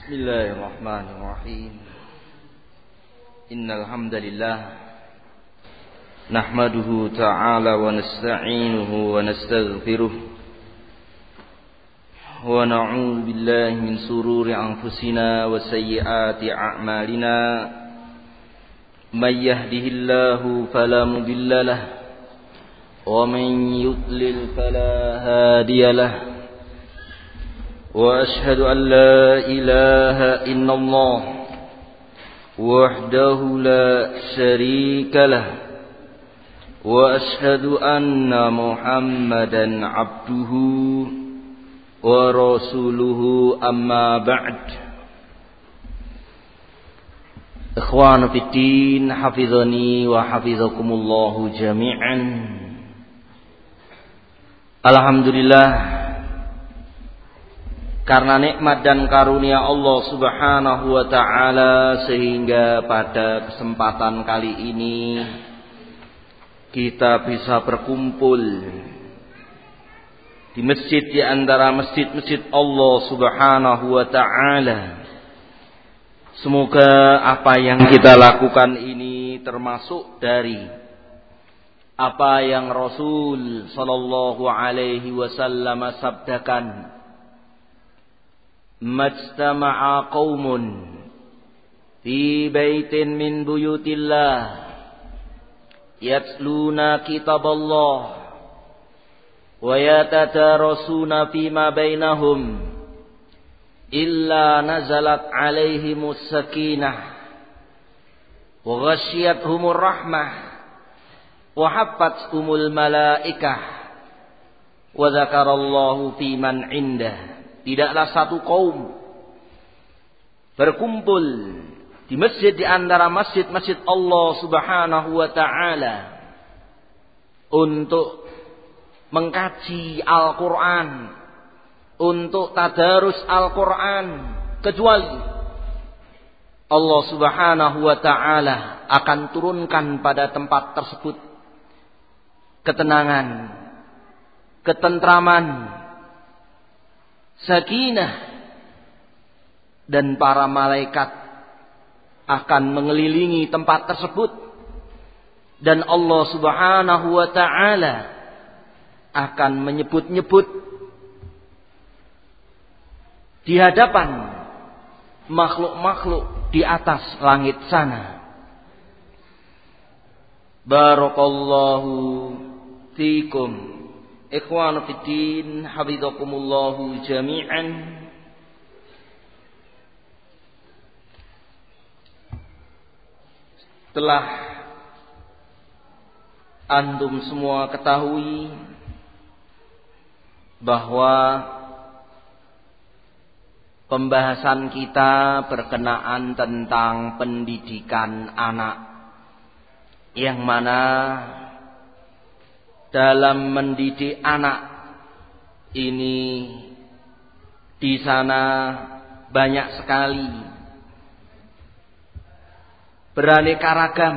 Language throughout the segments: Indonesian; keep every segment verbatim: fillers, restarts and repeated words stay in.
Bismillahirrahmanirrahim. Innal hamdalillah nahmaduhu ta'ala wa nasta'inuhu wa nastaghfiruh wa na'udzu billahi min sururi anfusina wa sayyiati a'malina. May yahdihillahu fala mudilla lahu wa man yudlil fala hadiya lahu. وأشهد أن لا إله إلا الله وحده لا شريك له وأشهد أن محمدا عبده ورسوله أما بعد. إخوان في الدين حفظني وحفظكم الله جميعا. Alhamdulillah, karena nikmat dan karunia Allah Subhanahu wa ta'ala, sehingga pada kesempatan kali ini kita bisa berkumpul di masjid di antara masjid-masjid Allah Subhanahu wa ta'ala. Semoga apa yang kita lakukan ini termasuk dari apa yang Rasul sallallahu alaihi wasallam sabdakan: Majtama'a qaumun fi baitin min buyutillah yatluna kitaballah wa yatadarasuna fima bainahum illa nazalat alaihimus sakinah wa ghasyiyatuhumur rahmah wa haffathumul malaikah wa dzakarallahu fiman indah. Tidaklah satu kaum berkumpul di masjid di antara masjid-masjid Allah Subhanahu wa ta'ala untuk mengkaji Al-Quran, untuk tadarus Al-Quran, kecuali Allah Subhanahu wa ta'ala akan turunkan pada tempat tersebut ketenangan, ketentraman, sakinah, dan para malaikat akan mengelilingi tempat tersebut, dan Allah Subhanahu wa ta'ala akan menyebut-nyebut di hadapan makhluk-makhluk di atas langit sana. Barakallahu fikum. Ikhwanu fiddin, hafizakumullahu jami'an. Telah antum semua ketahui bahwa pembahasan kita berkenaan tentang pendidikan anak, yang mana dalam mendidik anak ini di sana banyak sekali, beraneka ragam,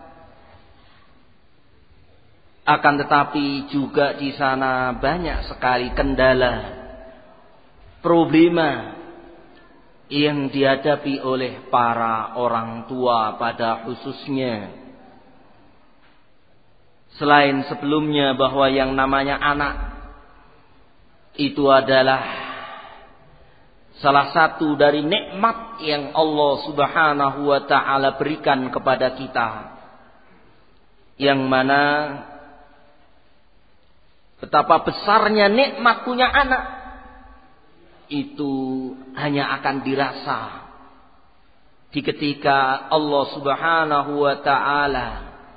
akan tetapi juga di sana banyak sekali kendala, problema yang dihadapi oleh para orang tua pada khususnya. Selain sebelumnya bahwa yang namanya anak itu adalah salah satu dari nikmat yang Allah Subhanahu wa ta'ala berikan kepada kita, yang mana betapa besarnya nikmat punya anak itu hanya akan dirasa di ketika Allah Subhanahu wa ta'ala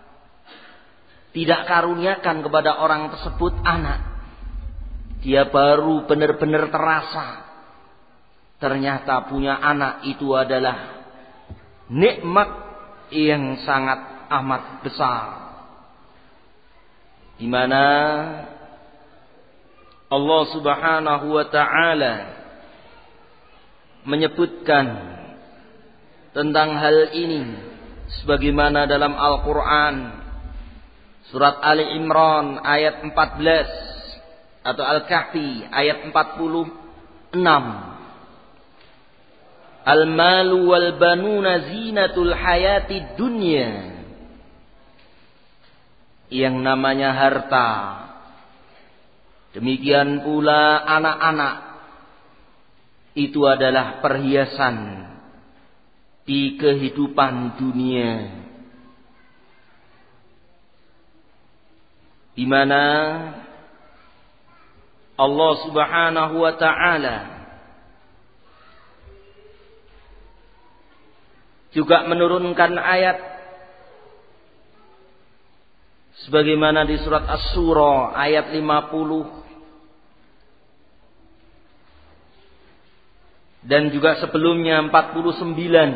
tidak karuniakan kepada orang tersebut anak. Dia baru benar-benar terasa ternyata punya anak itu adalah nikmat yang sangat amat besar, di mana Allah Subhanahu wa ta'ala menyebutkan tentang hal ini sebagaimana dalam Al-Quran surat Ali Imran ayat empat belas atau Al-Kahfi ayat empat puluh enam. Al-malu wal banuna zinatul hayati dunya. Yang namanya harta, demikian pula anak-anak, itu adalah perhiasan di kehidupan dunia, di mana Allah Subhanahu wa taala juga menurunkan ayat sebagaimana di surat Asy-Syura ayat lima puluh dan juga sebelumnya empat puluh sembilan.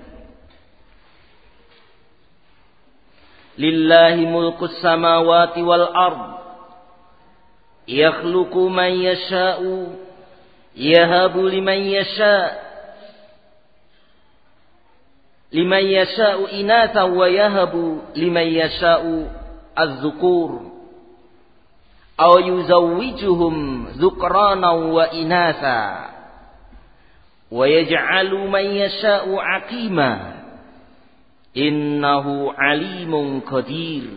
Lillahi mulkus samawati wal ard yakhluqu man yasha'u yahabu liman yasha' liman yasha'u inatha wa yahabu liman yasha'u az-zukur aw yuzawwijuhum dhukrana wa inatha wa yaj'alu man yasha'u aqima innahu alimun qadir.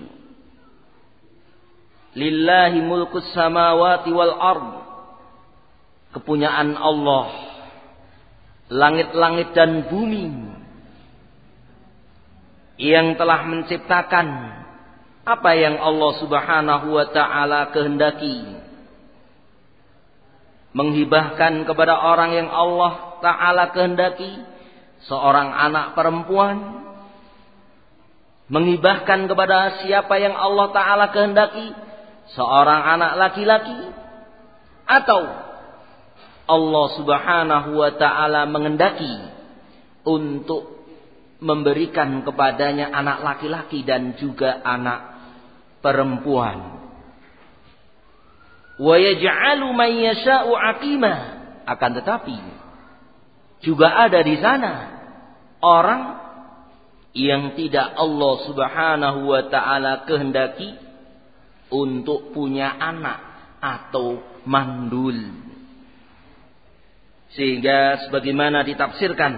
Lillahi mulkus samawati wal ard, kepunyaan Allah langit-langit dan bumi, yang telah menciptakan apa yang Allah Subhanahu wa taala kehendaki, menghibahkan kepada orang yang Allah taala kehendaki, seorang anak perempuan, menghibahkan kepada siapa yang Allah taala kehendaki, seorang anak laki-laki, atau Allah Subhanahu wa taala mengendaki untuk memberikan kepadanya anak laki-laki dan juga anak perempuan. Wa yaj'alu man yasha'u aqima, akan tetapi juga ada di sana orang yang tidak Allah Subhanahu wa taala kehendaki untuk punya anak atau mandul. Sehingga sebagaimana ditafsirkan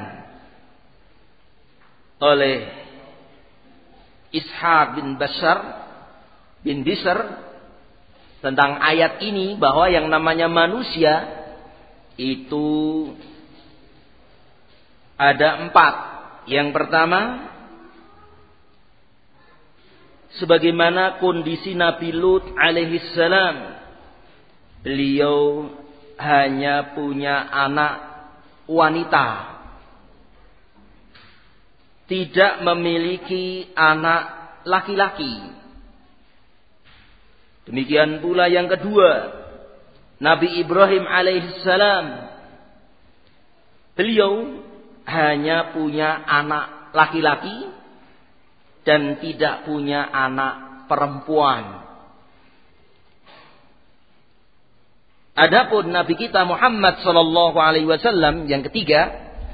oleh Ishaq bin Bashar bin Bishr tentang ayat ini, bahwa yang namanya manusia itu ada empat. Yang pertama, sebagaimana kondisi Nabi Lut alaihi salam, beliau hanya punya anak wanita, tidak memiliki anak laki-laki. Demikian pula yang kedua, Nabi Ibrahim alaihissalam, beliau hanya punya anak laki-laki dan tidak punya anak perempuan. Adapun Nabi kita Muhammad sallallahu alaihi wasallam yang ketiga,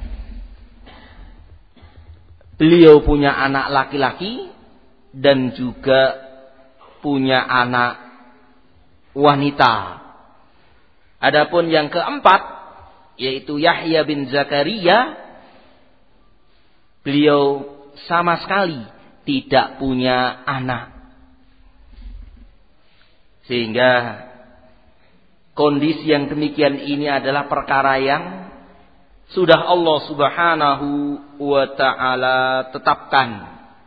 beliau punya anak laki-laki dan juga punya anak wanita. Adapun yang keempat, yaitu Yahya bin Zakaria, beliau sama sekali tidak punya anak. Sehingga kondisi yang demikian ini adalah perkara yang sudah Allah Subhanahu wa taala tetapkan.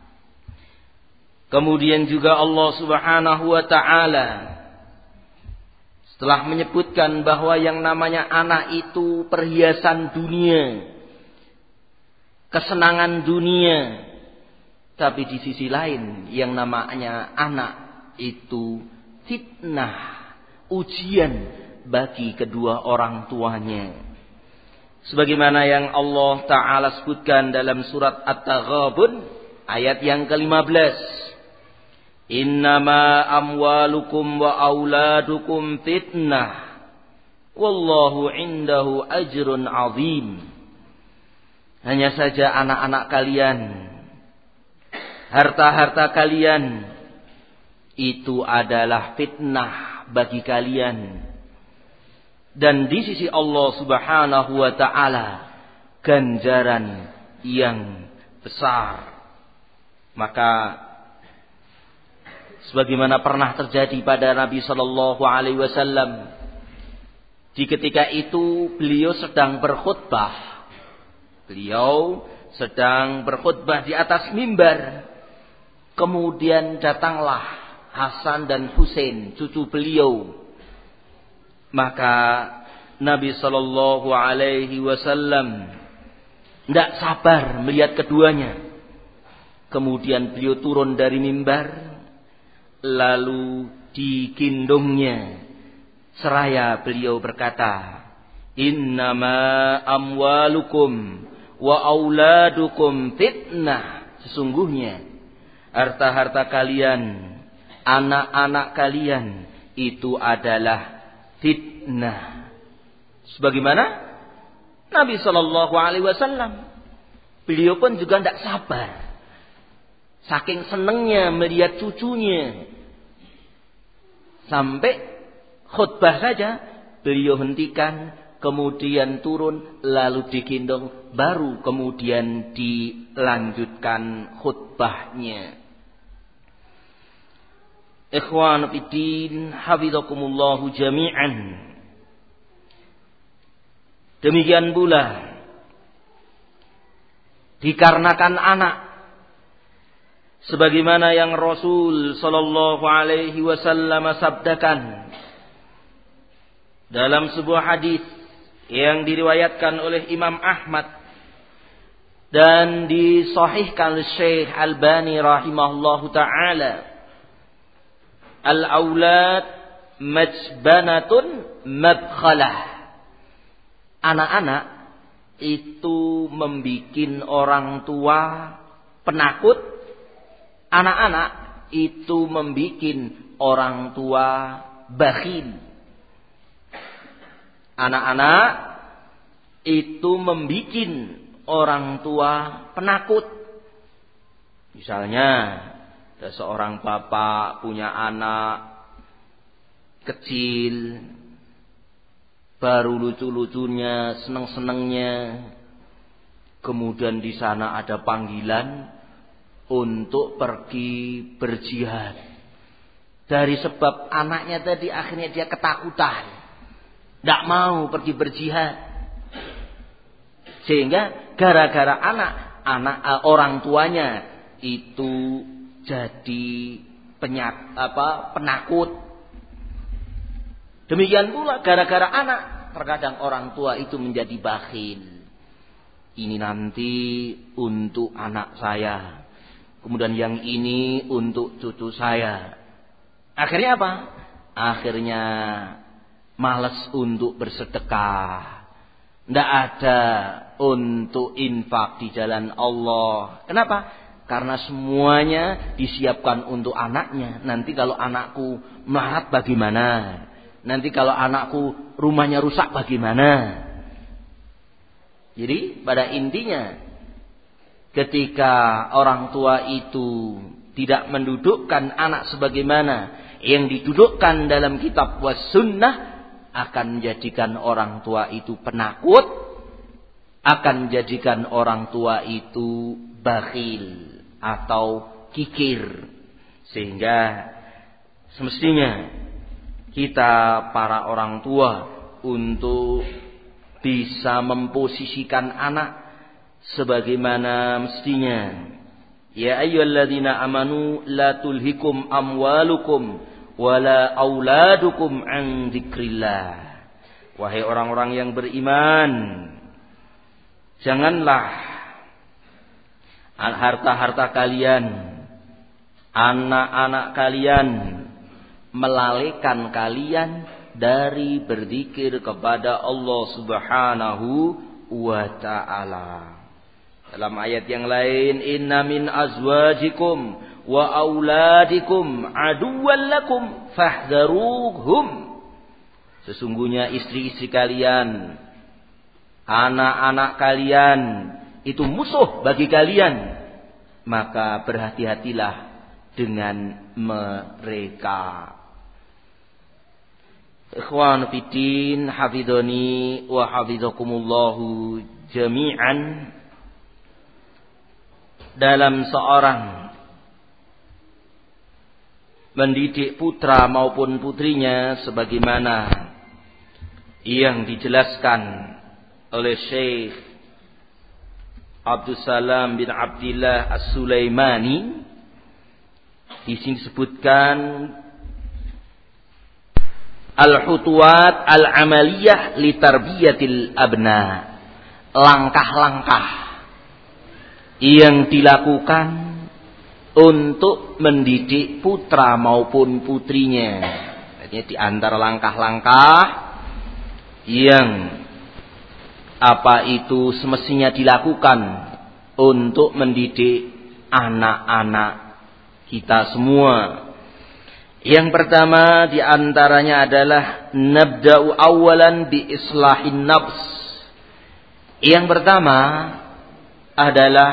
Kemudian juga Allah Subhanahu wa taala setelah menyebutkan bahwa yang namanya anak itu perhiasan dunia, kesenangan dunia, tapi di sisi lain yang namanya anak itu fitnah, ujian bagi kedua orang tuanya. Sebagaimana yang Allah Ta'ala sebutkan dalam surat At-Taghabun ayat yang kelima belas. Innama amwalukum wa auladukum fitnah wallahu indahu ajrun azim. Hanya saja anak-anak kalian, harta-harta kalian itu adalah fitnah bagi kalian. Dan di sisi Allah Subhanahu wa taala ganjaran yang besar. Maka sebagaimana pernah terjadi pada Nabi sallallahu alaihi wasallam, di ketika itu beliau sedang berkhutbah. Beliau sedang berkhutbah di atas mimbar. Kemudian datanglah Hasan dan Husain, cucu beliau. Maka Nabi sallallahu alaihi wasallam tidak sabar melihat keduanya. Kemudian beliau turun dari mimbar, lalu digendongnya. Seraya beliau berkata, "Innama amwalukum wa auladukum fitnah." Sesungguhnya harta-harta kalian, anak-anak kalian itu adalah fitnah. Sebagaimana Nabi sallallahu alaihi wasallam, beliau pun juga tidak sabar. Saking senangnya melihat cucunya, sampai khutbah saja beliau hentikan, kemudian turun, lalu digendong, baru kemudian dilanjutkan khutbahnya. Ikhwan fiddin, hafizakumullahu jami'an. Demikian pula dikarenakan anak, sebagaimana yang Rasul sallallahu alaihi wasallam sabdakan dalam sebuah hadis yang diriwayatkan oleh Imam Ahmad dan disahihkan oleh Syekh Albani rahimahullahu taala, al-aulad majbanatun mabkhalah. Anak-anak itu membikin orang tua penakut. Anak-anak itu membikin orang tua bakhil. Anak-anak itu membikin orang tua penakut. Misalnya, ada seorang bapak punya anak kecil, baru lucu-lucunya, seneng-senengnya. Kemudian di sana ada panggilan untuk pergi berjihad. Dari sebab anaknya tadi akhirnya dia ketakutan, tidak mau pergi berjihad. Sehingga gara-gara anak, anak orang tuanya itu jadi penyak, apa, penakut. Demikian pula gara-gara anak, terkadang orang tua itu menjadi bakhil. Ini nanti untuk anak saya, kemudian yang ini untuk cucu saya. Akhirnya apa? Akhirnya malas untuk bersedekah. Tidak ada untuk infak di jalan Allah. Kenapa? Karena semuanya disiapkan untuk anaknya. Nanti kalau anakku melarat bagaimana? Nanti kalau anakku rumahnya rusak bagaimana? Jadi pada intinya, ketika orang tua itu tidak mendudukkan anak sebagaimana yang didudukkan dalam kitab was sunnah, akan menjadikan orang tua itu penakut, akan menjadikan orang tua itu bakhil atau kikir. Sehingga semestinya kita para orang tua untuk bisa memposisikan anak sebagaimana mestinya. Ya ayyuhalladzina amanu la tulhikum amwalukum wala auladukum an dzikrillah. Wahai orang-orang yang beriman, janganlah harta-harta kalian, anak-anak kalian melalaikan kalian dari berzikir kepada Allah Subhanahu wa ta'ala. Dalam ayat yang lain, inna min azwajikum wa auladikum aduwwan lakum fahdharuhum. Sesungguhnya istri-istri kalian, anak-anak kalian itu musuh bagi kalian, maka berhati-hatilah dengan mereka. Ikhwan fiddin, hafidhani wa hafidhakumullahu jami'an. Dalam seorang mendidik putra maupun putrinya sebagaimana yang dijelaskan oleh Syekh Abdul Salam bin Abdillah As-Sulaimani, di sini disebutkan al-hutuwat al-amaliyah li tarbiyatil abna, langkah-langkah yang dilakukan untuk mendidik putra maupun putrinya. Artinya di antara langkah-langkah yang apa itu semestinya dilakukan untuk mendidik anak-anak kita semua. Yang pertama di antaranya adalah nabda'u awalan bi islahin nafs. Yang pertama adalah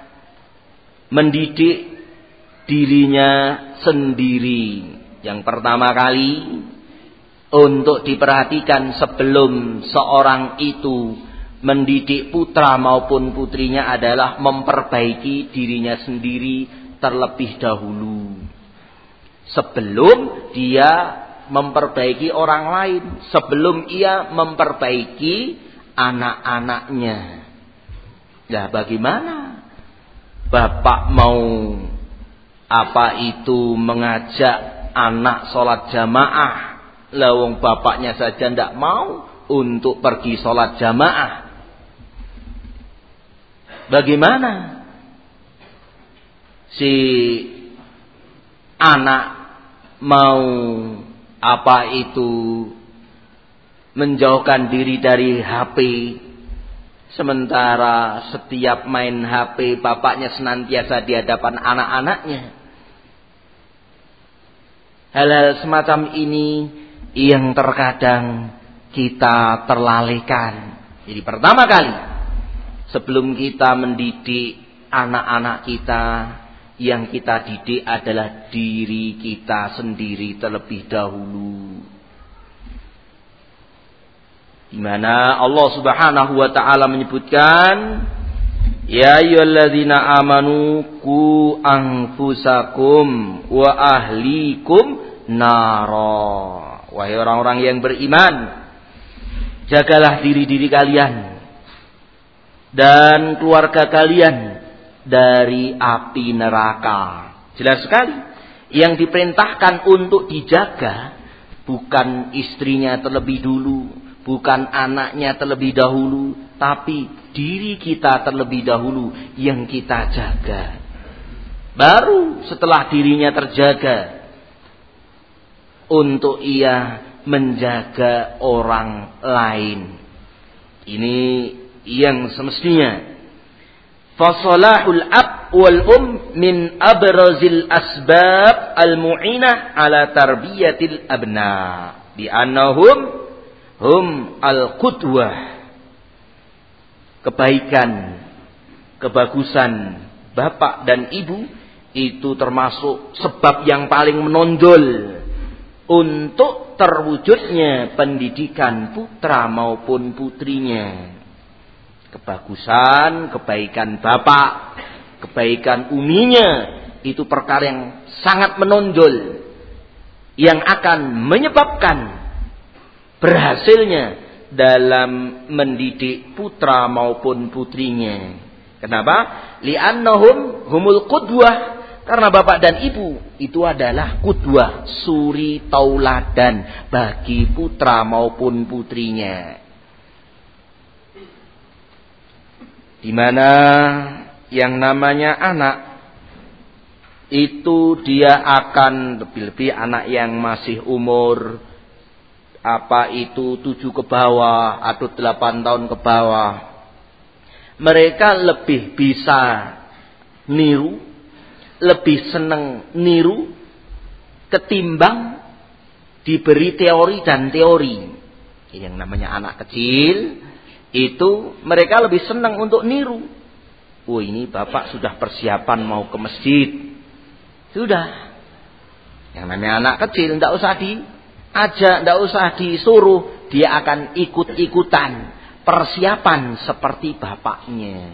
mendidik dirinya sendiri. Yang pertama kali untuk diperhatikan sebelum seorang itu mendidik putra maupun putrinya adalah memperbaiki dirinya sendiri terlebih dahulu, sebelum dia memperbaiki orang lain, sebelum ia memperbaiki anak-anaknya. Nah, bagaimana bapak mau apa itu mengajak anak sholat jamaah, lawang bapaknya saja tidak mau untuk pergi sholat jamaah? Bagaimana si anak mau apa itu menjauhkan diri dari H P, sementara setiap main H P bapaknya senantiasa di hadapan anak-anaknya? Hal-hal semacam ini yang terkadang kita terlalaikan. Jadi pertama kali sebelum kita mendidik anak-anak kita, yang kita didik adalah diri kita sendiri terlebih dahulu. Di mana Allah Subhanahu wa taala menyebutkan, ya ayyuhalladzina amanu qu anfusakum wa ahlikum nara. Wahai orang-orang yang beriman, jagalah diri-diri kalian dan keluarga kalian dari api neraka. Jelas sekali, yang diperintahkan untuk dijaga bukan istrinya terlebih dulu, bukan anaknya terlebih dahulu, tapi diri kita terlebih dahulu yang kita jaga. Baru setelah dirinya terjaga, untuk ia menjaga orang lain. Ini yang semestinya. Fasalahul ab wal um min abrazil asbab al-mu'inah ala tarbiyatil abna bi annahum hum al-qudwah. Kebaikan, kebagusan bapak dan ibu itu termasuk sebab yang paling menonjol untuk terwujudnya pendidikan putra maupun putrinya. Kebagusan, kebaikan bapak, kebaikan uminya itu perkara yang sangat menonjol, yang akan menyebabkan berhasilnya dalam mendidik putra maupun putrinya. Kenapa? Li'annahum humul qudwah. Karena bapak dan ibu itu adalah qudwah, suri tauladan bagi putra maupun putrinya. Di mana yang namanya anak itu dia akan lebih-lebih anak yang masih umur apa itu tujuh ke bawah atau delapan tahun ke bawah, mereka lebih bisa niru, lebih senang niru ketimbang diberi teori dan teori. Yang namanya anak kecil itu mereka lebih senang untuk niru. Oh, ini bapak sudah persiapan mau ke masjid. Sudah. Yang namanya anak kecil tidak usah di aja, tidak usah disuruh, dia akan ikut-ikutan persiapan seperti bapaknya.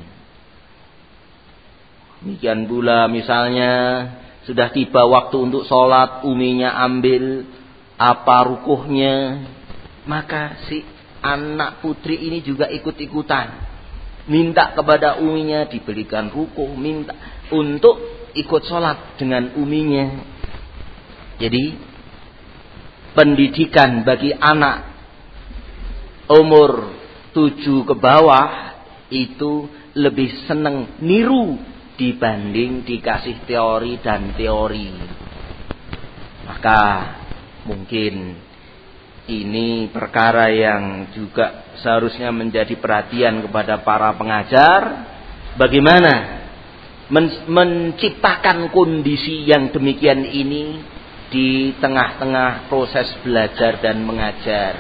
Demikian pula misalnya sudah tiba waktu untuk sholat, uminya ambil apa rukuhnya, maka si anak putri ini juga ikut-ikutan minta kepada uminya diberikan rukuh, minta untuk ikut sholat dengan uminya. Jadi pendidikan bagi anak umur tujuh ke bawah itu lebih seneng niru dibanding dikasih teori dan teori. Maka mungkin ini perkara yang juga seharusnya menjadi perhatian kepada para pengajar. Bagaimana men- menciptakan kondisi yang demikian ini di tengah-tengah proses belajar dan mengajar.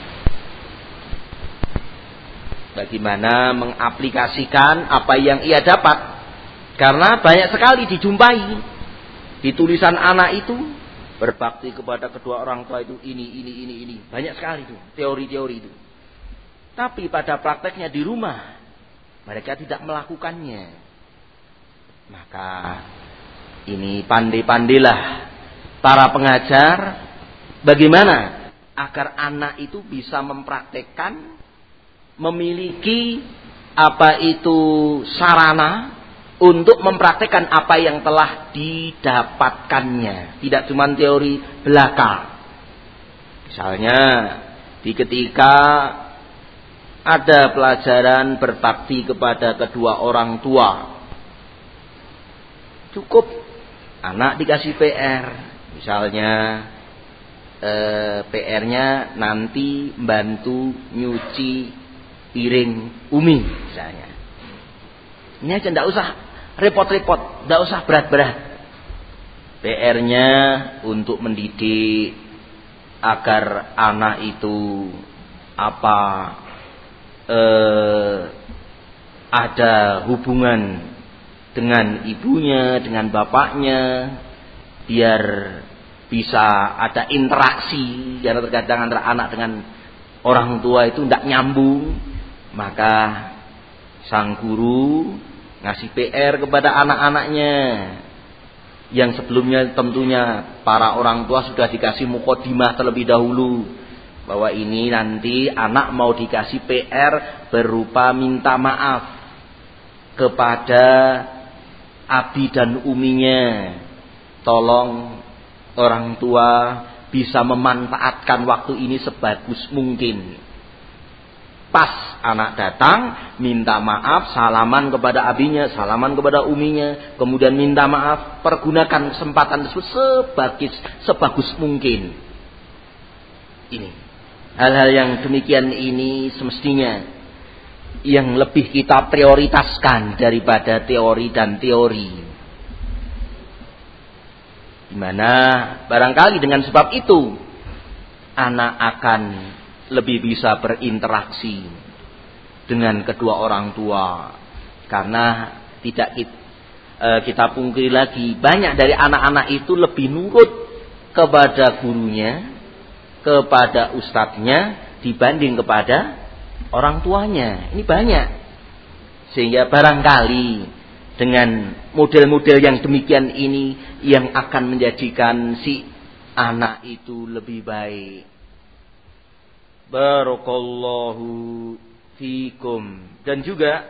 Bagaimana mengaplikasikan apa yang ia dapat. Karena banyak sekali dijumpai di tulisan anak itu, berbakti kepada kedua orang tua itu ini, ini, ini, ini. Banyak sekali itu, teori-teori itu. Tapi pada prakteknya di rumah, mereka tidak melakukannya. Maka ini pandai-pandailah para pengajar bagaimana agar anak itu bisa mempraktekkan, memiliki apa itu sarana untuk mempraktekkan apa yang telah didapatkannya. Tidak cuma teori belaka. Misalnya di ketika ada pelajaran berbakti kepada kedua orang tua, cukup anak dikasih P R. Misalnya eh, P R-nya nanti bantu nyuci piring umi misalnya. Ini aja, tidak usah repot-repot, tidak usah berat-berat. P R-nya untuk mendidik agar anak itu apa eh, ada hubungan dengan ibunya, dengan bapaknya, biar bisa ada interaksi. Jangan terkadang antara anak dengan orang tua itu tidak nyambung, maka sang guru ngasih P R kepada anak-anaknya yang sebelumnya tentunya para orang tua sudah dikasih mukadimah terlebih dahulu bahwa ini nanti anak mau dikasih P R berupa minta maaf kepada abi dan uminya. Tolong orang tua bisa memanfaatkan waktu ini sebagus mungkin. Pas anak datang, minta maaf, salaman kepada abinya, salaman kepada uminya, kemudian minta maaf, pergunakan kesempatan tersebut sebagus, sebagus mungkin. Ini hal-hal yang demikian ini semestinya yang lebih kita prioritaskan daripada teori dan teori. Dimana barangkali dengan sebab itu anak akan lebih bisa berinteraksi dengan kedua orang tua. Karena tidak kita pungkiri lagi, banyak dari anak-anak itu lebih nurut kepada gurunya, kepada ustadznya dibanding kepada orang tuanya. Ini banyak. Sehingga barangkali dengan model-model yang demikian ini yang akan menjadikan si anak itu lebih baik. Barakallahu fikum. Dan juga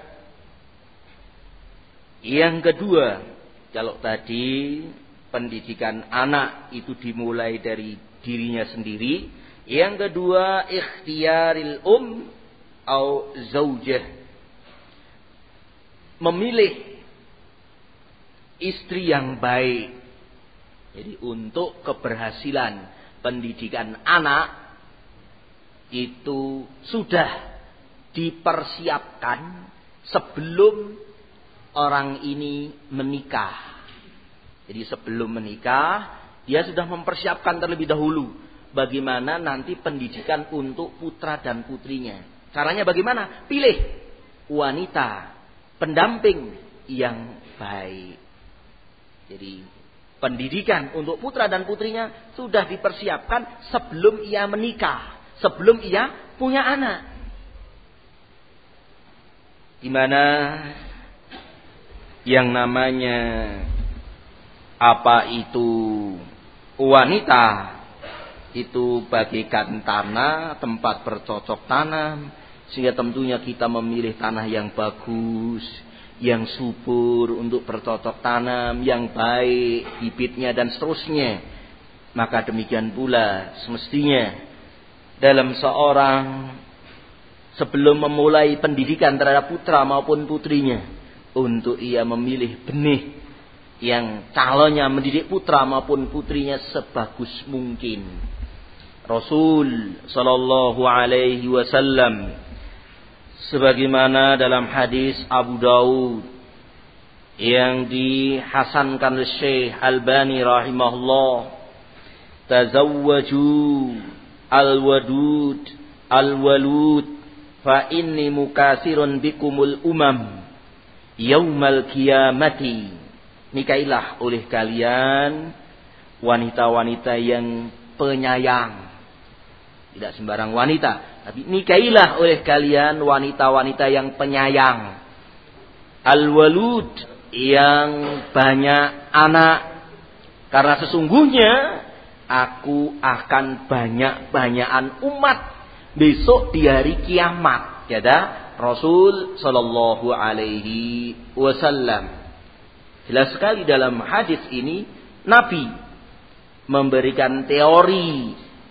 yang kedua, kalau tadi pendidikan anak itu dimulai dari dirinya sendiri, yang kedua ikhtiyaril um au zaujah, memilih istri yang baik. Jadi untuk keberhasilan pendidikan anak itu sudah dipersiapkan sebelum orang ini menikah. Jadi sebelum menikah dia sudah mempersiapkan terlebih dahulu bagaimana nanti pendidikan untuk putra dan putrinya. Caranya bagaimana? Pilih wanita pendamping yang baik. Jadi Pendidikan untuk putra dan putrinya sudah dipersiapkan sebelum ia menikah, sebelum ia punya anak. Di mana yang namanya apa itu wanita itu bagaikan tanah, tempat bercocok tanam, sehingga tentunya kita memilih tanah yang bagus, yang subur untuk bercocok tanam, yang baik bibitnya dan seterusnya. Maka demikian pula semestinya dalam seorang sebelum memulai pendidikan terhadap putra maupun putrinya, untuk ia memilih benih yang calonnya mendidik putra maupun putrinya sebagus mungkin. Rasul sallallahu alaihi wasallam sebagaimana dalam hadis Abu Daud yang dihasankan oleh Syekh Albani rahimahullah, tazawwaju al-wadud al-walud fa inni mukasirun bikumul umam yaumal qiyamati. Nikailah oleh kalian wanita-wanita yang penyayang, tidak sembarang wanita, tapi nikailah oleh kalian wanita-wanita yang penyayang, al-walud yang banyak anak, karena sesungguhnya aku akan banyak-banyakan umat besok di hari kiamat, kata Rasul sallallahu alaihi wasallam. Jelas sekali dalam hadis ini Nabi memberikan teori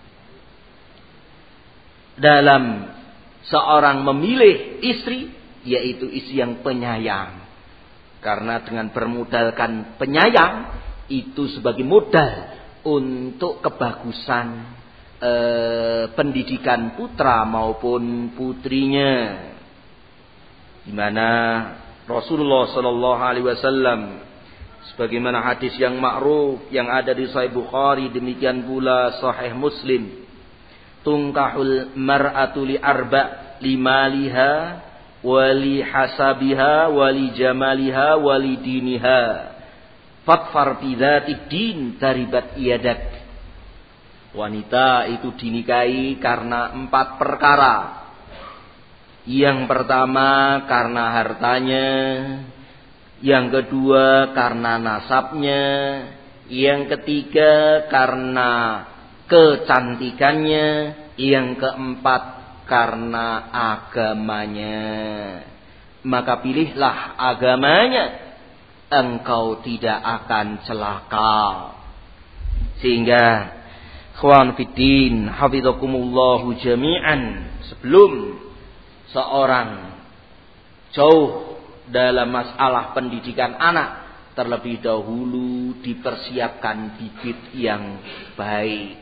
dalam seorang memilih istri, yaitu istri yang penyayang. Karena dengan bermodalkan penyayang itu sebagai modal untuk kebagusan eh, pendidikan putra maupun putrinya. Di mana Rasulullah sallallahu alaihi wasallam sebagaimana hadis yang ma'ruf yang ada di Sahih Bukhari, demikian pula Sahih Muslim, tungkahul mar'atu li arba limaliha wali hasabiha wali jamaliha wali diniha fatfar bidzatid din taribat yadak. Wanita itu dinikahi karena empat perkara. Yang pertama karena hartanya, yang kedua karena nasabnya, yang ketiga karena kecantikannya, yang keempat karena agamanya. Maka pilihlah agamanya, engkau tidak akan celaka. Sehingga ikhwan fiddin hafizakumullahu jami'an, sebelum seorang jauh dalam masalah pendidikan anak, terlebih dahulu dipersiapkan bibit yang baik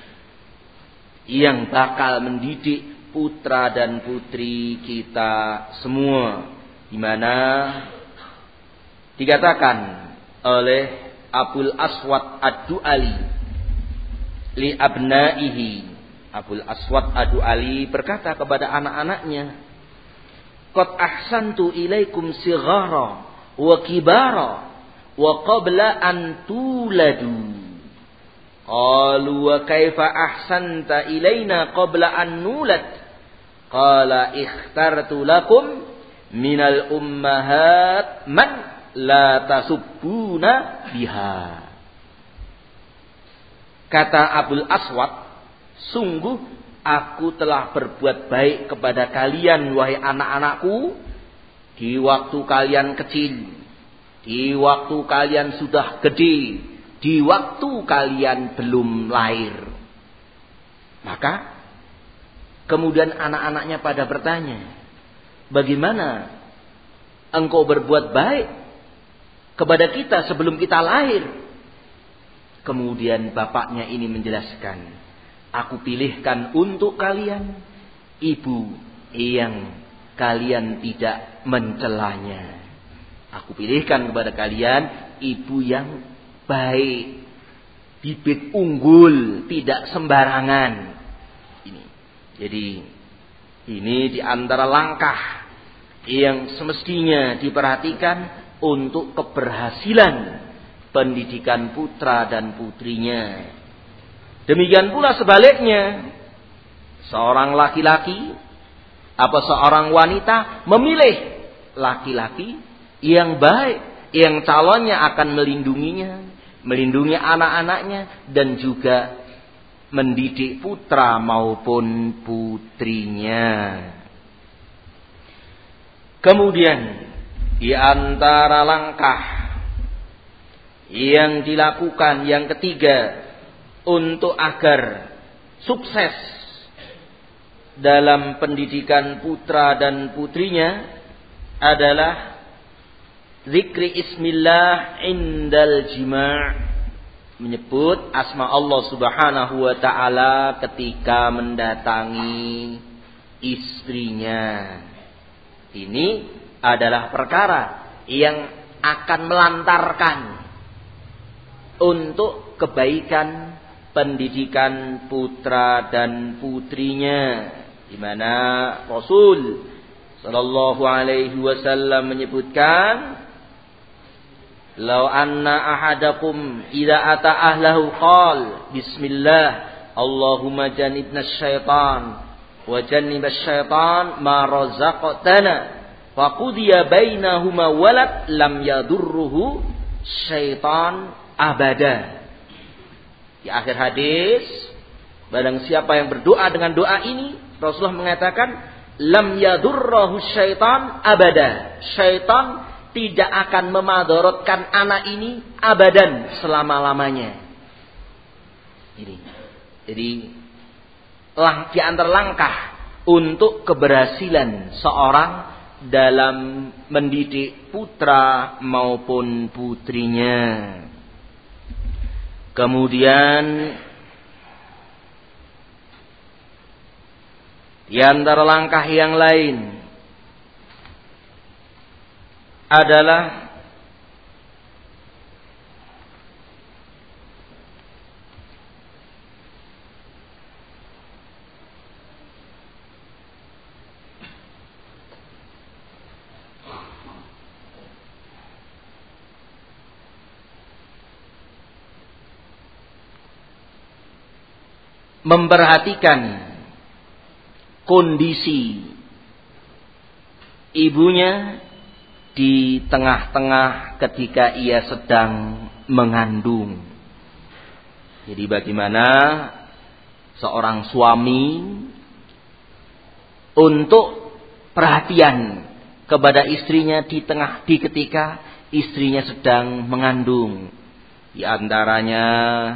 yang bakal mendidik putra dan putri kita semua. Di mana dikatakan oleh Abul Aswad Ad-Du'ali li abnaihi, Abul Aswad Ad-Du'ali berkata kepada anak-anaknya, qad ahsantu ilaikum sighara wa kibara wa qabla an tuladu. Qalu wa kaifa ahsanta ilaina qabla an nulad? Qala ikhtartu lakum minal ummahat man la tasubbuna biha. Kata Abul Aswad, sungguh aku telah berbuat baik kepada kalian wahai anak-anakku di waktu kalian kecil, di waktu kalian sudah gede, di waktu kalian belum lahir. Maka kemudian anak-anaknya pada bertanya, bagaimana engkau berbuat baik kepada kita sebelum kita lahir? Kemudian bapaknya ini menjelaskan, aku pilihkan untuk kalian ibu yang kalian tidak mencelanya. Aku pilihkan kepada kalian ibu yang baik, bibit unggul, tidak sembarangan. Ini. Jadi ini di antara langkah yang semestinya diperhatikan untuk keberhasilan pendidikan putra dan putrinya. Demikian pula sebaliknya, seorang laki-laki apa seorang wanita memilih laki-laki yang baik, yang calonnya akan melindunginya, melindungi anak-anaknya, dan juga mendidik putra maupun putrinya. Kemudian di antara langkah yang dilakukan yang ketiga untuk agar sukses dalam pendidikan putra dan putrinya adalah zikri ismillah indal jima', menyebut asma Allah Subhanahu wa taala ketika mendatangi istrinya. Ini adalah perkara yang akan melantarkan untuk kebaikan pendidikan putra dan putrinya, di mana Rasul sallallahu alaihi wasallam menyebutkan, "Lau anna ahadakum idza ata ahlahu qal bismillah Allahumma jannibna syaitan wa jannibas syaitan ma razaqtana fa qudiya bainahuma walad lam yadurruhu syaitan abada." Di akhir hadis, barang siapa yang berdoa dengan doa ini, Rasulullah mengatakan, lam yadurruhu syaitan abada. Syaitan tidak akan memadorotkan anak ini abadan, selama-lamanya. Ini. Jadi lang, di antara langkah untuk keberhasilan seorang dalam mendidik putra maupun putrinya. Kemudian di antara langkah yang lain adalah memperhatikan kondisi ibunya di tengah-tengah ketika ia sedang mengandung. Jadi bagaimana seorang suami untuk perhatian kepada istrinya di tengah di ketika istrinya sedang mengandung. Di antaranya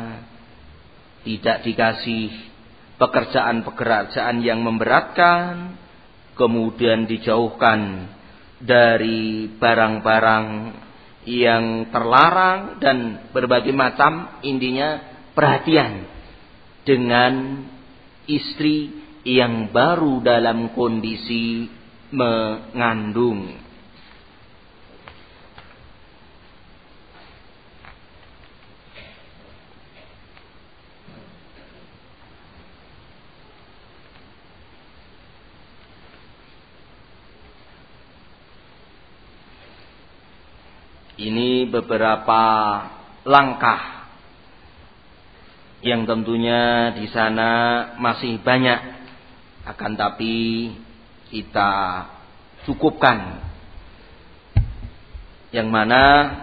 tidak dikasih pekerjaan-pekerjaan yang memberatkan, kemudian dijauhkan dari barang-barang yang terlarang, dan berbagai macam, intinya perhatian dengan istri yang baru dalam kondisi mengandung. Ini beberapa langkah yang tentunya di sana masih banyak, akan tapi kita cukupkan. Yang mana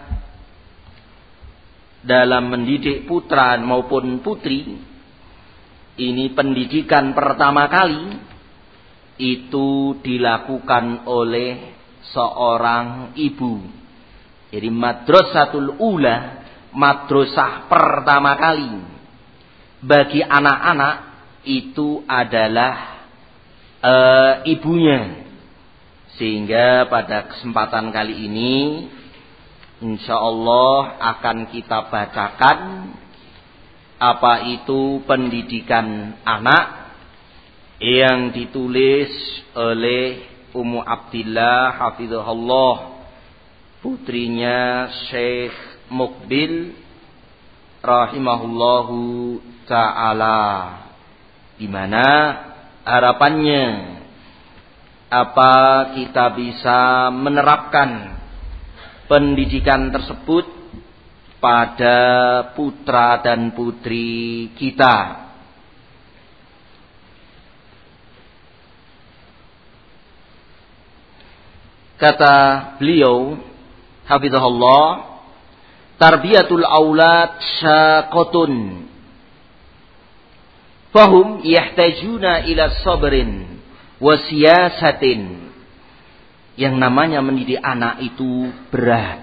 dalam mendidik putra maupun putri, ini pendidikan pertama kali itu dilakukan oleh seorang ibu. Jadi madrasatul ula, madrasah pertama kali bagi anak-anak itu adalah e, ibunya. Sehingga pada kesempatan kali ini insyaallah akan kita bacakan apa itu pendidikan anak yang ditulis oleh Ummu Abdillah hafizahullah, putrinya Syekh Mukbil rahimahullahu ta'ala, di mana harapannya apa kita bisa menerapkan pendidikan tersebut pada putra dan putri kita. Kata beliau, hafizahullah, tarbiyatul aulad syaqatun. Fahum yahtajuna ila sabrin wa siyasatin. Yang namanya mendidik anak itu berat.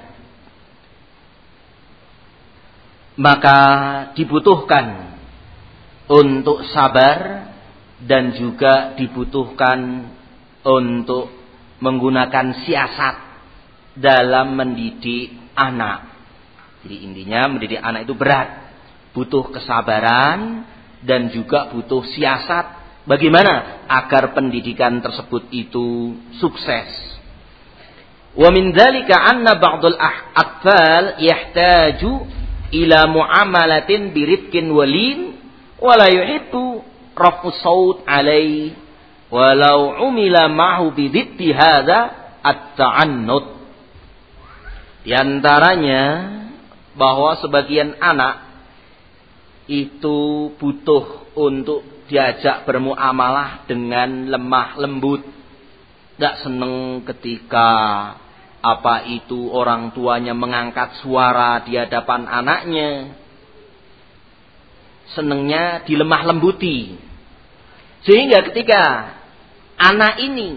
Maka dibutuhkan untuk sabar dan juga dibutuhkan untuk menggunakan siasat dalam mendidik anak. Jadi intinya mendidik anak itu berat, butuh kesabaran dan juga butuh siasat bagaimana agar pendidikan tersebut itu sukses. Wa min dzalika anna ba'dul atfal yahtaju ila muamalatin biridkin walin wa la yuhibbu raf'u saut alaihi walau umila ma'hu bidhitti hadza at-ta'annud. Di antaranya bahwa sebagian anak itu butuh untuk diajak bermuamalah dengan lemah lembut. Tidak senang ketika apa itu orang tuanya mengangkat suara di hadapan anaknya. Senangnya dilemah lembuti. Sehingga ketika anak ini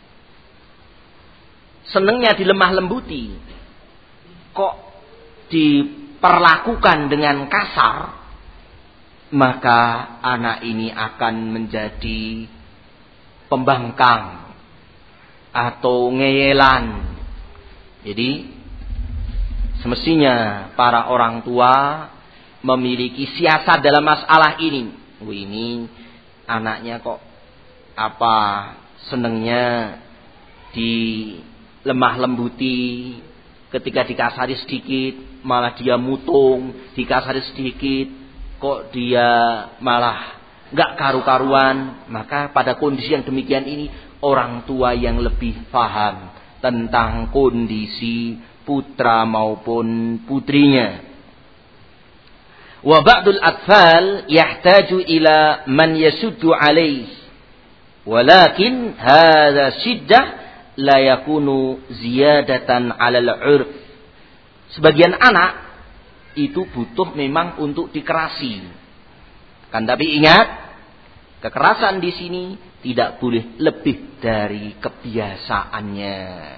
senangnya dilemah lembuti, kok diperlakukan dengan kasar, maka anak ini akan menjadi pembangkang atau ngeyelan. Jadi semestinya para orang tua memiliki siasat dalam masalah ini. Oh, ini anaknya kok apa senengnya di lemah lembuti, ketika dikasari sedikit malah dia mutung, dikasari sedikit kok dia malah nggak karu-karuan. Maka pada kondisi yang demikian ini orang tua yang lebih paham tentang kondisi putra maupun putrinya. Wa ba'dul atfal yahtaju ila man yasuddu alaih. Walakin hadha syiddah la yakunu ziyadatan 'alal 'urf. Sebagian anak itu butuh memang untuk dikerasi. Kan tapi ingat, kekerasan di sini tidak boleh lebih dari kebiasaannya.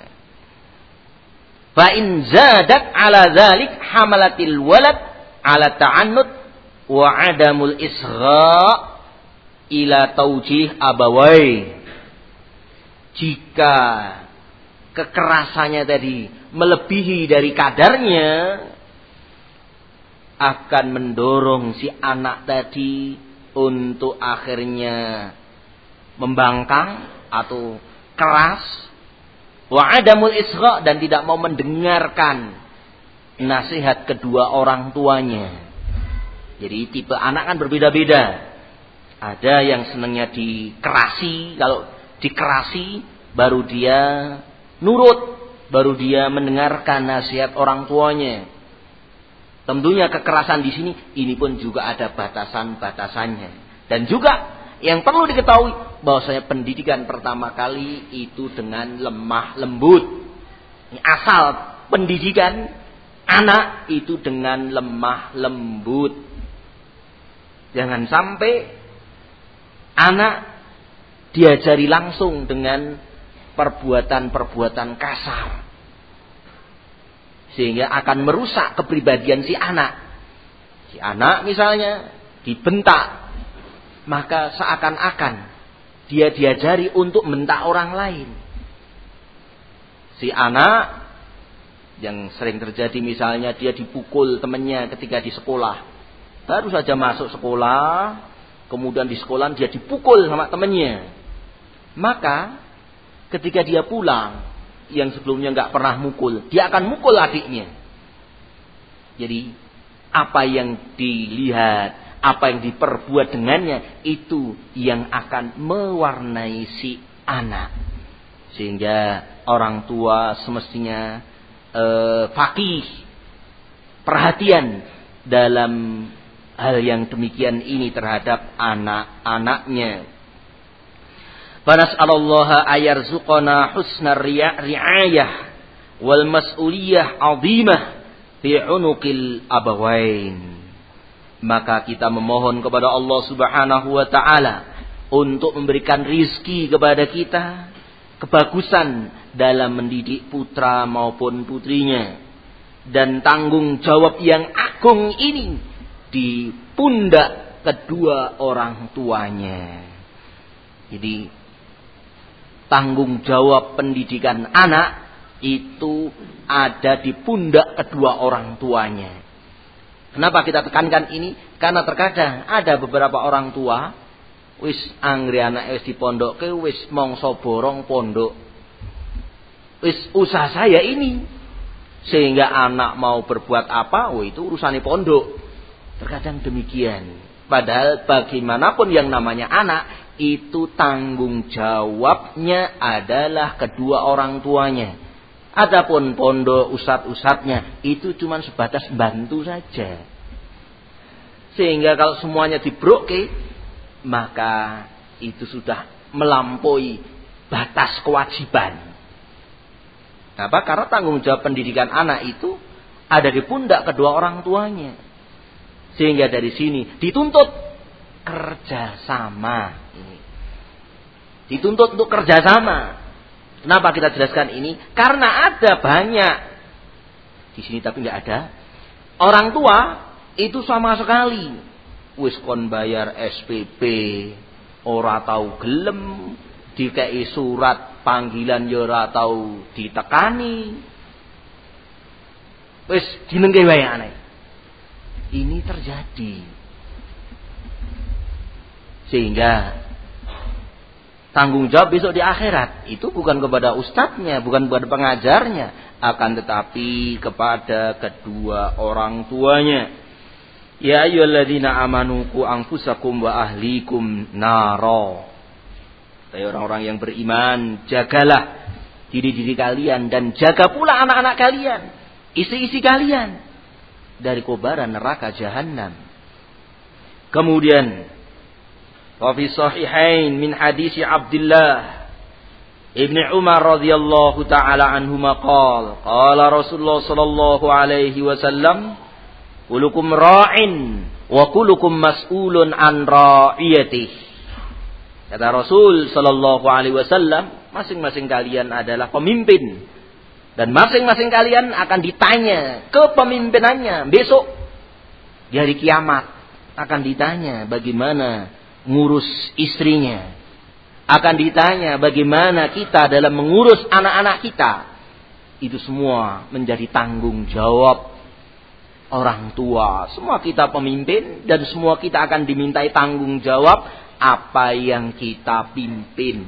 Fa in zadat 'ala dzalik hamalatil walad 'ala ta'annud wa 'adamul isgha' ila taujih abawai. Jika kekerasannya tadi melebihi dari kadarnya, akan mendorong si anak tadi untuk akhirnya membangkang atau keras, wa adamul isgha', dan tidak mau mendengarkan nasihat kedua orang tuanya. Jadi tipe anak kan berbeda-beda. Ada yang senangnya dikerasi, kalau dikerasi baru dia nurut, baru dia mendengarkan nasihat orang tuanya. Tentunya kekerasan di sini ini pun juga ada batasan-batasannya. Dan juga yang perlu diketahui bahwasanya pendidikan pertama kali itu dengan lemah lembut. Asal pendidikan anak itu dengan lemah lembut. Jangan sampai anak diajari langsung dengan perbuatan-perbuatan kasar, sehingga akan merusak kepribadian si anak. Si anak misalnya dibentak, maka seakan-akan dia diajari untuk mentak orang lain. Si anak yang sering terjadi misalnya dia dipukul temannya ketika di sekolah. Baru saja masuk sekolah, kemudian di sekolah dia dipukul sama temannya. Maka ketika dia pulang, yang sebelumnya nggak pernah mukul, dia akan mukul adiknya. Jadi apa yang dilihat, apa yang diperbuat dengannya, itu yang akan mewarnai si anak. Sehingga orang tua semestinya eh, faqih perhatian dalam hal yang demikian ini terhadap anak-anaknya. Fanas'alallaha ayarzuqana husnar ri'ayah wal mas'uliyah 'azimah fi 'unuqil abawain. Maka kita memohon kepada Allah Subhanahu wa taala untuk memberikan rizki kepada kita, kebagusan dalam mendidik putra maupun putrinya, dan tanggung jawab yang agung ini di pundak kedua orang tuanya. Jadi tanggung jawab pendidikan anak itu ada di pundak kedua orang tuanya. Kenapa kita tekankan ini? Karena terkadang ada beberapa orang tua wis anggere anake wis dipondokke wis mangsa borong pondok. Wis usaha saya ini, sehingga anak mau berbuat apa, oh itu urusannya pondok. Terkadang demikian. Padahal bagaimanapun yang namanya anak, itu tanggung jawabnya adalah kedua orang tuanya. Adapun pondok ustadz-ustadznya itu cuma sebatas bantu saja. Sehingga kalau semuanya dibroke, maka itu sudah melampaui batas kewajiban. Kenapa? Karena tanggung jawab pendidikan anak itu ada di pundak kedua orang tuanya. Sehingga dari sini dituntut kerjasama. Dituntut untuk kerjasama. Kenapa kita jelaskan ini? Karena ada banyak di sini tapi nggak ada orang tua itu sama sekali wis kon bayar S P P ora tau gelem, dikei surat panggilan ya ora tau ditekani, wis dinengke wae aneh. Ini terjadi sehingga tanggung jawab besok di akhirat itu bukan kepada ustadznya, bukan kepada pengajarnya, akan tetapi kepada kedua orang tuanya. Ya ayyuhalladzina amanu qu anfusakum wa ahlikum naro. Hai orang-orang yang beriman, jagalah diri-diri kalian dan jaga pula anak-anak kalian, istri-istri kalian dari kobaran neraka jahanam. Kemudian وفي الصحيحين من حديث عبد الله ابن عمر رضي الله تعالى عنهما قال قال رسول الله صلى الله عليه وسلم كلكم راع وكلكم مسؤول عن رعيته. Kata Rasul sallallahu alaihi wasallam, masing-masing kalian adalah pemimpin dan masing-masing kalian akan ditanya kepemimpinannya besok di hari kiamat. Akan ditanya bagaimana ngurus istrinya, akan ditanya bagaimana kita dalam mengurus anak-anak kita. Itu semua menjadi tanggung jawab orang tua. Semua kita pemimpin dan semua kita akan dimintai tanggung jawab apa yang kita pimpin.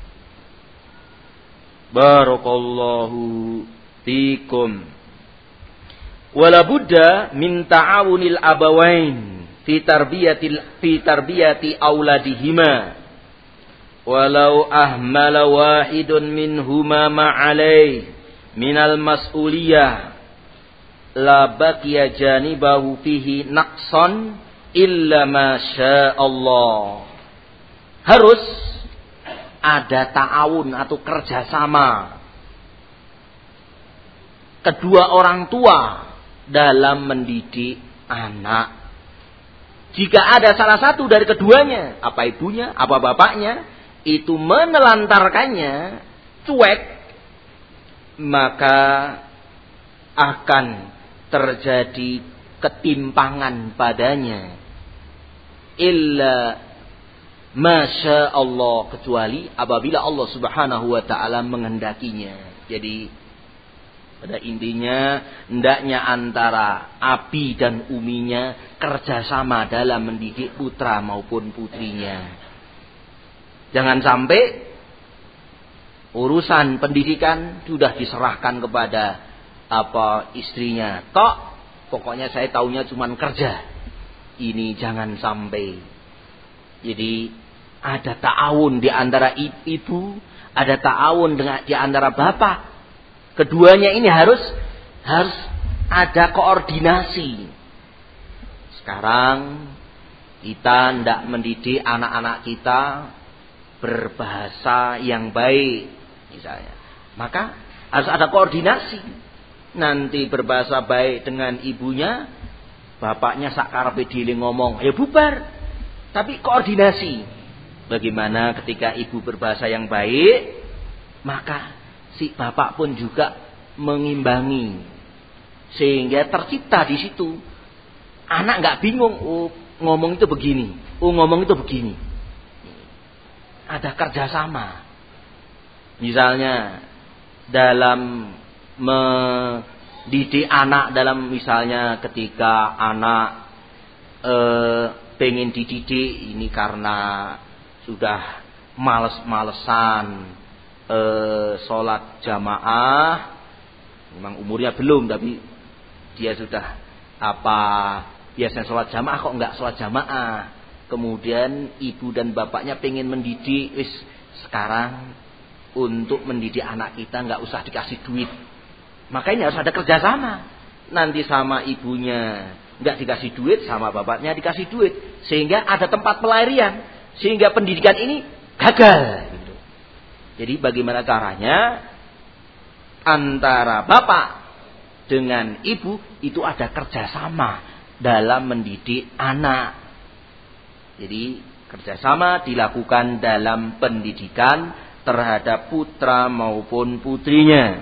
Barakallahu fikum. Wala budda min ta'awunil abawain fi tarbiyati fi tarbiyati auladihima walau ahmala wahidun minhuma ma'alai minal mas'uliyah la baqiya janibahu fihi naqsan illa ma syaa Allah. Harus ada ta'awun atau kerjasama kedua orang tua dalam mendidik anak. Jika ada salah satu dari keduanya, apa ibunya, apa bapaknya, itu menelantarkannya, cuek, maka akan terjadi ketimpangan padanya. Illa masya Allah, kecuali apabila Allah Subhanahu wa taala menghendakinya. Jadi pada intinya, hendaknya antara abi dan uminya kerjasama dalam mendidik putra maupun putrinya. Jangan sampai urusan pendidikan sudah diserahkan kepada apa istrinya. Tok, pokoknya saya taunya cuma kerja. Ini jangan sampai. Jadi ada ta'awun di antara ibu, ada ta'awun dengan di antara bapak. Keduanya ini harus harus ada koordinasi. Sekarang kita hendak mendidik anak-anak kita berbahasa yang baik misalnya. Maka harus ada koordinasi. Nanti berbahasa baik dengan ibunya, bapaknya sakarepe dhewe ngomong, ya bubar. Tapi koordinasi. Bagaimana ketika ibu berbahasa yang baik, maka si bapak pun juga mengimbangi. Sehingga tercipta di situ. Anak nggak bingung, oh ngomong itu begini, oh ngomong itu begini. Ada kerjasama. Misalnya dalam mendidik anak, dalam misalnya ketika anak eh, pengen dididik ini karena sudah males-malesan eh, sholat jamaah, memang umurnya belum tapi dia sudah apa biasanya sholat jamaah kok enggak sholat jamaah. Kemudian ibu dan bapaknya pengen mendidik, wis sekarang untuk mendidik anak kita enggak usah dikasih duit. Makanya harus ada kerjasama. Nanti sama ibunya enggak dikasih duit, sama bapaknya dikasih duit, sehingga ada tempat pelarian, sehingga pendidikan ini gagal. Gitu. Jadi bagaimana caranya antara bapak dengan ibu itu ada kerjasama dalam mendidik anak. Jadi kerjasama dilakukan dalam pendidikan terhadap putra maupun putrinya.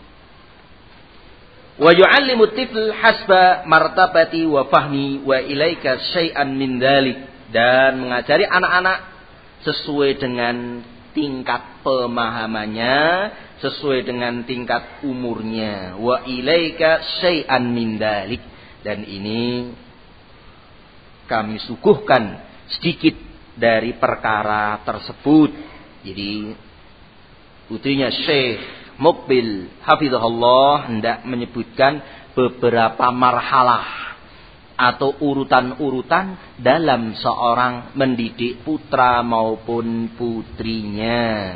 Wa yu'allimu tifl hasba martabati wa fahmi wa ilaika syai'an min dzalik, dan mengajari anak-anak sesuai dengan tingkat pemahamannya, sesuai dengan tingkat umurnya. Wa ilaika syai'an min dzalik, dan ini kami suguhkan sedikit dari perkara tersebut. Jadi putrinya Syekh Muqbil hafizahullah hendak menyebutkan beberapa marhalah atau urutan-urutan dalam seorang mendidik putra maupun putrinya.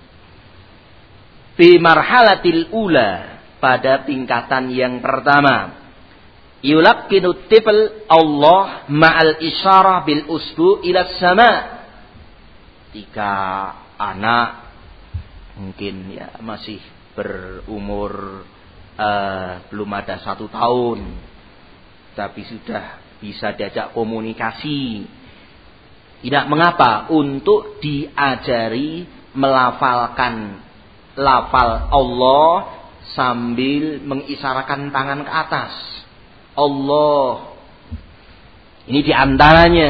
Fi marhalatil ula, pada tingkatan yang pertama, yulaqqinu tifl Allah ma'al isyarah bil usbu ila sama. Jika anak mungkin ya masih berumur uh, belum ada satu tahun, tapi sudah bisa diajak komunikasi, tidak mengapa untuk diajari melafalkan lafal Allah sambil mengisarakan tangan ke atas. Allah. Ini diantaranya.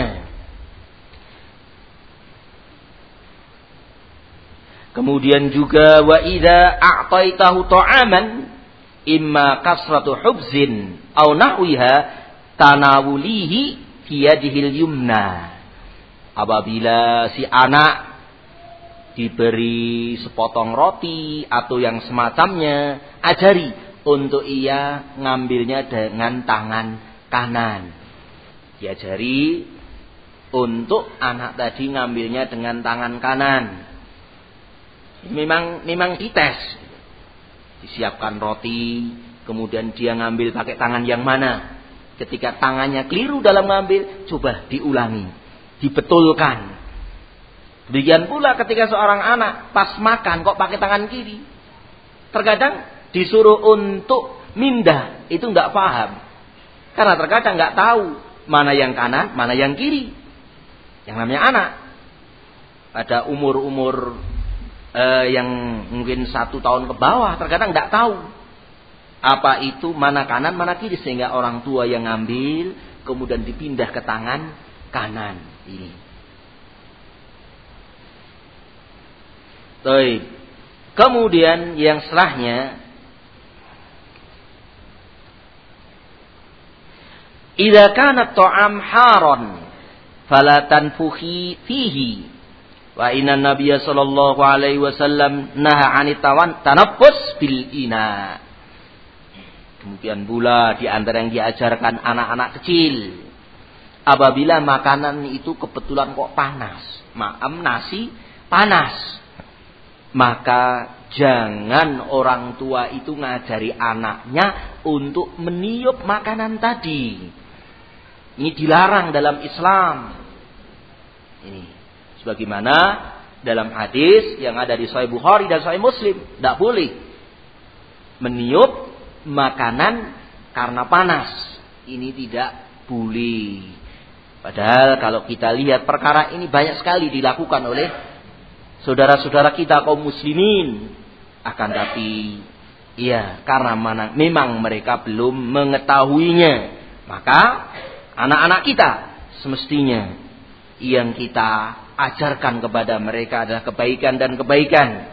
Kemudian juga wa idza a'taitahu ta'aman imma kasratu hubzin aw nahwiha tanawulihi fi yadihil yumna. Apabila si anak diberi sepotong roti atau yang semacamnya, ajari untuk ia ngambilnya dengan tangan kanan. Diajari untuk anak tadi ngambilnya dengan tangan kanan. Memang memang dites. Disiapkan roti, kemudian dia ngambil pakai tangan yang mana. Ketika tangannya keliru dalam ngambil, coba diulangi, dibetulkan. Demikian pula ketika seorang anak pas makan kok pakai tangan kiri. Terkadang disuruh untuk mindah, itu enggak paham. Karena terkadang enggak tahu mana yang kanan, mana yang kiri. Yang namanya anak. Pada umur-umur eh, yang mungkin satu tahun ke bawah, terkadang enggak tahu apa itu mana kanan, mana kiri. Sehingga orang tua yang ngambil, kemudian dipindah ke tangan kanan. Ini. Baik. Kemudian yang setelahnya, idza kana at-ta'am haran fala tanfukhi fihi wa inna nabiyya sallallahu alaihi wasallam naha 'anit tanaffus bil ina. Kemudian pula di antara yang diajarkan anak-anak kecil, apabila makanan itu kebetulan kok panas, maam nasi panas, maka jangan orang tua itu ngajari anaknya untuk meniup makanan tadi. Ini dilarang dalam Islam. Ini sebagaimana dalam hadis yang ada di Sahih Bukhari dan Sahih Muslim, tidak boleh meniup makanan karena panas. Ini tidak boleh. Padahal kalau kita lihat perkara ini banyak sekali dilakukan oleh saudara-saudara kita kaum muslimin. Akan tapi iya, karena mana, memang mereka belum mengetahuinya. Maka anak-anak kita semestinya yang kita ajarkan kepada mereka adalah kebaikan dan kebaikan.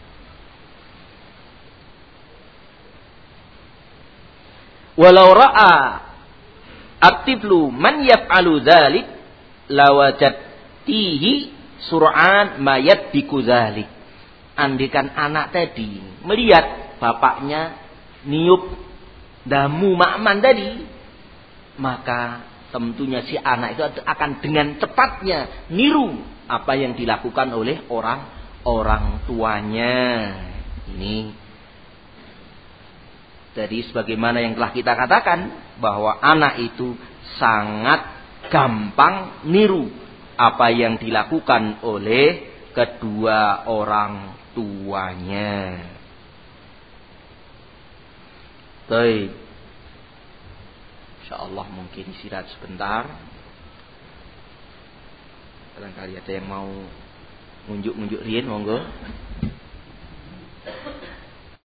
Walau ra'a at-tiflu man yaf'alu dzalik lawajadtihi sur'an mayat bikudzalik. Andikan anak tadi melihat bapaknya niup damu makman tadi, maka tentunya si anak itu akan dengan cepatnya niru apa yang dilakukan oleh orang orang tuanya. Ini jadi sebagaimana yang telah kita katakan bahwa anak itu sangat gampang niru apa yang dilakukan oleh kedua orang tuanya. Baik. Insyaallah mungkin istirahat sebentar. Barangkali ada yang mau ngunjuk-ngunjuk riyen, monggo.